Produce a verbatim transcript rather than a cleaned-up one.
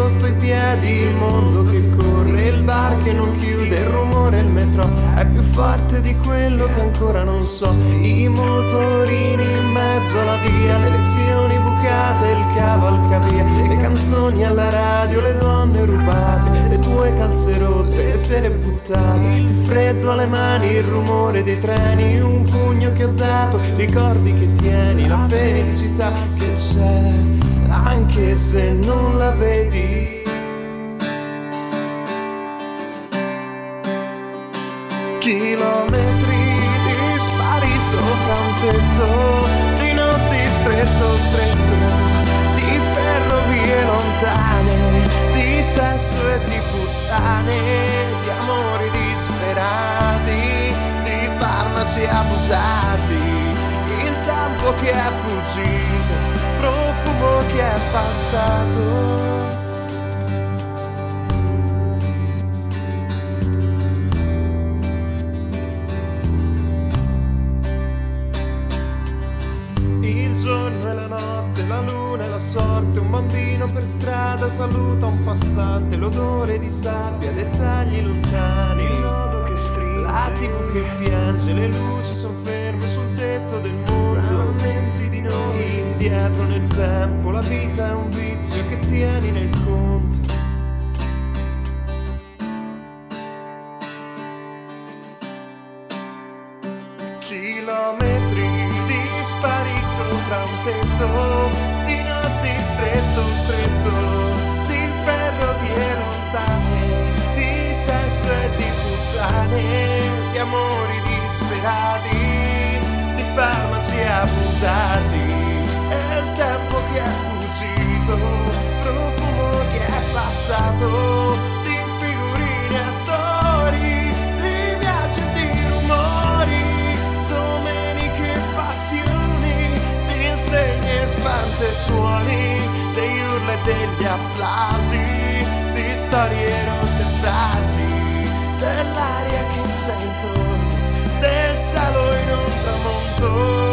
sotto i piedi, il mondo che corre, il bar che non chiude, il rumore, il metro è più forte di quello che ancora non so. I motorini in mezzo alla via, le lezioni bucate, il cavalcavia, le canzoni alla radio, le donne rubate, le tue calze rotte, le sere buttate, il freddo alle mani, il rumore dei treni, un pugno che ho dato, ricordi che tieni, la felicità che c'è, anche se non la vedi. Chilometri di spari sopra un tetto, di notti stretto stretto, di ferrovie lontane, di sesso e di puttane, di amori disperati, di farmaci abusati, il tempo che è fuggito, profumo che è passato. La luna e la sorte, un bambino per strada saluta un passante, l'odore di sabbia, dettagli lontani, il nodo che stride, la tivù che piange, le luci son ferme sul tetto del mondo, frammenti di noi, indietro nel tempo, la vita è un vizio che tieni nel conto. Chilometri di spari sopra un tetto, di notti stretto stretto, di ferrovie lontane, di sesso e di puttane, di amori disperati, di farmaci abusati, e il tempo che è fuggito, profumo che è passato, di figurine attori, di viaggi e di rumori, domeniche passioni, di insegne spante suoni, degli urla e degli applausi, di storie rotte frasi, dell'aria che c'è intorno, del cielo in un tramonto.